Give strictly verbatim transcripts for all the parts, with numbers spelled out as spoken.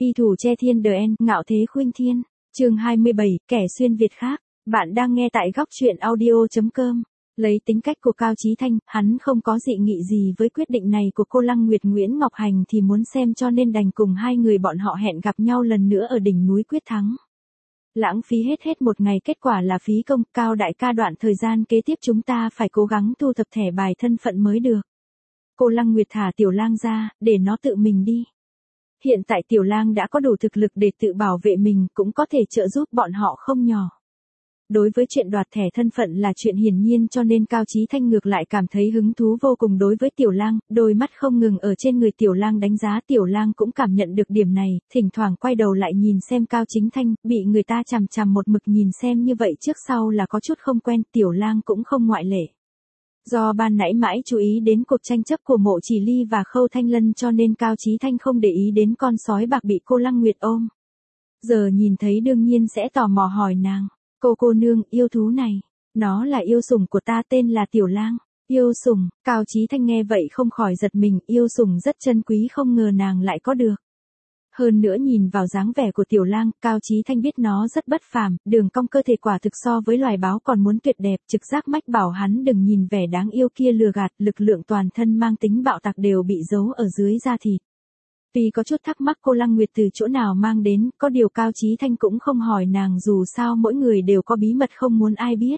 Y thủ che thiên đờ en, ngạo thế khuynh thiên. Chương hai mươi bảy, kẻ xuyên Việt khác. Bạn đang nghe tại góc truyện audio chấm com. Lấy tính cách của Cao Chí Thanh, hắn không có dị nghị gì với quyết định này của cô Lăng Nguyệt Nguyễn Ngọc Hành thì muốn xem cho nên đành cùng hai người bọn họ hẹn gặp nhau lần nữa ở đỉnh núi quyết thắng. Lãng phí hết hết một ngày, kết quả là phí công. Cao đại ca, đoạn thời gian kế tiếp chúng ta phải cố gắng thu thập thẻ bài thân phận mới được. Cô Lăng Nguyệt thả Tiểu Lang ra, để nó tự mình đi. Hiện tại Tiểu Lang đã có đủ thực lực để tự bảo vệ mình, cũng có thể trợ giúp bọn họ không nhỏ. Đối với chuyện đoạt thẻ thân phận là chuyện hiển nhiên, cho nên Cao Chí Thanh ngược lại cảm thấy hứng thú vô cùng đối với Tiểu Lang, đôi mắt không ngừng ở trên người Tiểu Lang đánh giá. Tiểu Lang cũng cảm nhận được điểm này, thỉnh thoảng quay đầu lại nhìn xem Cao Chí Thanh, bị người ta chằm chằm một mực nhìn xem như vậy trước sau là có chút không quen. Tiểu Lang cũng không ngoại lệ. Do ban nãy mãi chú ý đến cuộc tranh chấp của Mộ Chỉ Ly và Khâu Thanh Lân cho nên Cao Chí Thanh không để ý đến con sói bạc bị cô Lăng Nguyệt ôm. Giờ nhìn thấy đương nhiên sẽ tò mò hỏi nàng, cô cô nương, yêu thú này, nó là yêu sủng của ta, tên là Tiểu Lang. Yêu sủng? Cao Chí Thanh nghe vậy không khỏi giật mình, yêu sủng rất chân quý, không ngờ nàng lại có được. Hơn nữa nhìn vào dáng vẻ của Tiểu Lang, Cao Chí Thanh biết nó rất bất phàm, đường cong cơ thể quả thực so với loài báo còn muốn tuyệt đẹp, trực giác mách bảo hắn đừng nhìn vẻ đáng yêu kia lừa gạt, lực lượng toàn thân mang tính bạo tạc đều bị giấu ở dưới da thịt. Tuy có chút thắc mắc cô Lăng Nguyệt từ chỗ nào mang đến, có điều Cao Chí Thanh cũng không hỏi nàng, dù sao mỗi người đều có bí mật không muốn ai biết.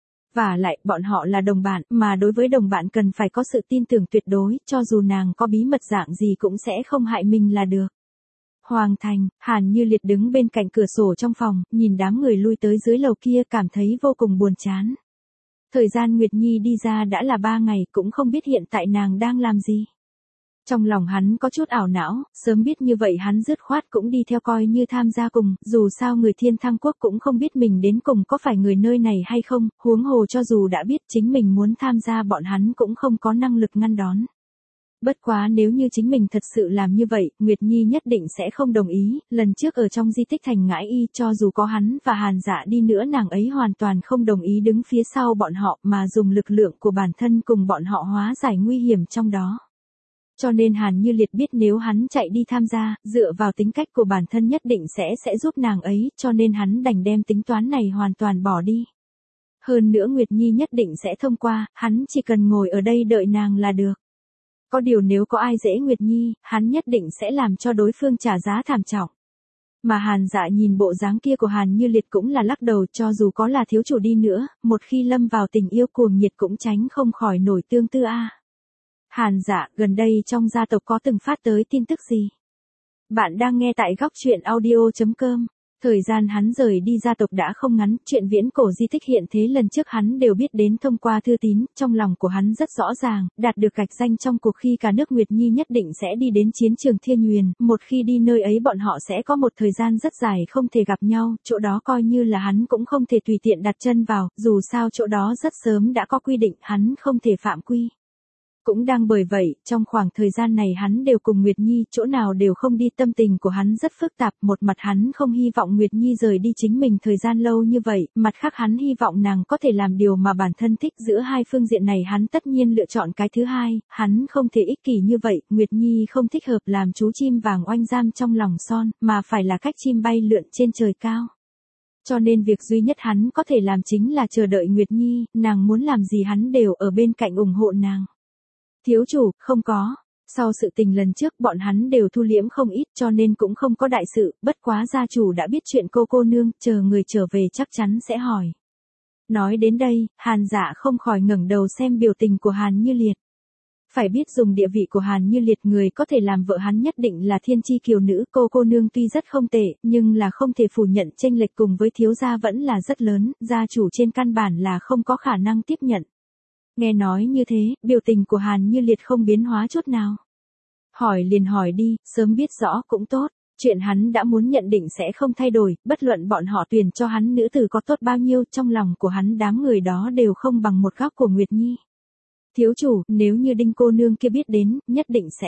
Và lại, bọn họ là đồng bạn, mà đối với đồng bạn cần phải có sự tin tưởng tuyệt đối, cho dù nàng có bí mật dạng gì cũng sẽ không hại mình là được. Hoàng thành, Hàn Như Liệt đứng bên cạnh cửa sổ trong phòng, nhìn đám người lui tới dưới lầu kia cảm thấy vô cùng buồn chán. Thời gian Nguyệt Nhi đi ra đã là ba ngày, cũng không biết hiện tại nàng đang làm gì. Trong lòng hắn có chút ảo não, sớm biết như vậy hắn dứt khoát cũng đi theo coi như tham gia cùng, dù sao người Thiên Thăng Quốc cũng không biết mình đến cùng có phải người nơi này hay không, huống hồ cho dù đã biết chính mình muốn tham gia bọn hắn cũng không có năng lực ngăn đón. Bất quá nếu như chính mình thật sự làm như vậy, Nguyệt Nhi nhất định sẽ không đồng ý, lần trước ở trong di tích Thành Ngãi Y cho dù có hắn và Hàn Dạ đi nữa nàng ấy hoàn toàn không đồng ý đứng phía sau bọn họ mà dùng lực lượng của bản thân cùng bọn họ hóa giải nguy hiểm trong đó. Cho nên Hàn Như Liệt biết nếu hắn chạy đi tham gia, dựa vào tính cách của bản thân nhất định sẽ sẽ giúp nàng ấy, cho nên hắn đành đem tính toán này hoàn toàn bỏ đi. Hơn nữa Nguyệt Nhi nhất định sẽ thông qua, hắn chỉ cần ngồi ở đây đợi nàng là được. Có điều nếu có ai dễ Nguyệt Nhi, hắn nhất định sẽ làm cho đối phương trả giá thảm trọng. Mà Hàn Dạ nhìn bộ dáng kia của Hàn Như Liệt cũng là lắc đầu, cho dù có là thiếu chủ đi nữa, một khi lâm vào tình yêu cuồng nhiệt cũng tránh không khỏi nổi tương tư a. À. Hàn Dạ, gần đây trong gia tộc có từng phát tới tin tức gì? Bạn đang nghe tại góc truyện audio chấm com. Thời gian hắn rời đi gia tộc đã không ngắn, chuyện viễn cổ di tích hiện thế lần trước hắn đều biết đến thông qua thư tín, trong lòng của hắn rất rõ ràng, đạt được gạch danh trong cuộc khi cả nước Nguyệt Nhi nhất định sẽ đi đến chiến trường Thiên Huyền, một khi đi nơi ấy bọn họ sẽ có một thời gian rất dài không thể gặp nhau, chỗ đó coi như là hắn cũng không thể tùy tiện đặt chân vào, dù sao chỗ đó rất sớm đã có quy định, hắn không thể phạm quy. Cũng đang bởi vậy, trong khoảng thời gian này hắn đều cùng Nguyệt Nhi, chỗ nào đều không đi, tâm tình của hắn rất phức tạp, một mặt hắn không hy vọng Nguyệt Nhi rời đi chính mình thời gian lâu như vậy, mặt khác hắn hy vọng nàng có thể làm điều mà bản thân thích, giữa hai phương diện này hắn tất nhiên lựa chọn cái thứ hai, hắn không thể ích kỷ như vậy, Nguyệt Nhi không thích hợp làm chú chim vàng oanh giam trong lòng son, mà phải là cách chim bay lượn trên trời cao. Cho nên việc duy nhất hắn có thể làm chính là chờ đợi Nguyệt Nhi, nàng muốn làm gì hắn đều ở bên cạnh ủng hộ nàng. Thiếu chủ, không có. Sau sự tình lần trước bọn hắn đều thu liễm không ít cho nên cũng không có đại sự, bất quá gia chủ đã biết chuyện cô cô nương, chờ người trở về chắc chắn sẽ hỏi. Nói đến đây, Hàn Dạ không khỏi ngẩng đầu xem biểu tình của Hàn Như Liệt. Phải biết dùng địa vị của Hàn Như Liệt, người có thể làm vợ hắn nhất định là thiên chi kiều nữ, cô cô nương tuy rất không tệ, nhưng là không thể phủ nhận chênh lệch cùng với thiếu gia vẫn là rất lớn, gia chủ trên căn bản là không có khả năng tiếp nhận. Nghe nói như thế, biểu tình của Hàn Như Liệt không biến hóa chút nào. Hỏi liền hỏi đi, sớm biết rõ cũng tốt, chuyện hắn đã muốn nhận định sẽ không thay đổi, bất luận bọn họ tuyển cho hắn nữ tử có tốt bao nhiêu, trong lòng của hắn đám người đó đều không bằng một góc của Nguyệt Nhi. Thiếu chủ, nếu như Đinh cô nương kia biết đến, nhất định sẽ.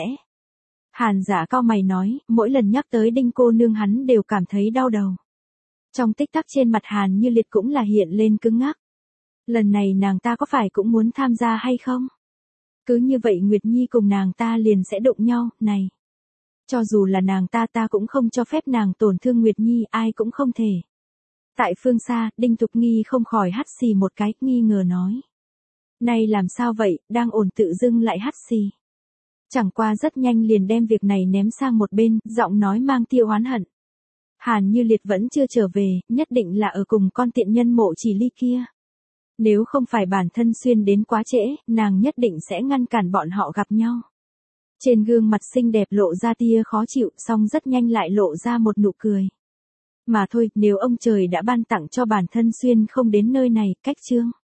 Hàn Dạ cau mày nói, mỗi lần nhắc tới Đinh cô nương hắn đều cảm thấy đau đầu. Trong tích tắc trên mặt Hàn Như Liệt cũng là hiện lên cứng ngắc. Lần này nàng ta có phải cũng muốn tham gia hay không? Cứ như vậy Nguyệt Nhi cùng nàng ta liền sẽ đụng nhau, này. Cho dù là nàng ta ta cũng không cho phép nàng tổn thương Nguyệt Nhi, ai cũng không thể. Tại phương xa, Đinh Thục Nghi không khỏi hắt xì một cái, nghi ngờ nói. Này làm sao vậy, đang ổn tự dưng lại hắt xì. Chẳng qua rất nhanh liền đem việc này ném sang một bên, giọng nói mang tia oán hận. Hàn Như Liệt vẫn chưa trở về, nhất định là ở cùng con tiện nhân Mộ Chỉ Ly kia. Nếu không phải bản thân xuyên đến quá trễ, nàng nhất định sẽ ngăn cản bọn họ gặp nhau. Trên gương mặt xinh đẹp lộ ra tia khó chịu, song rất nhanh lại lộ ra một nụ cười. Mà thôi, nếu ông trời đã ban tặng cho bản thân xuyên không đến nơi này, cách chương.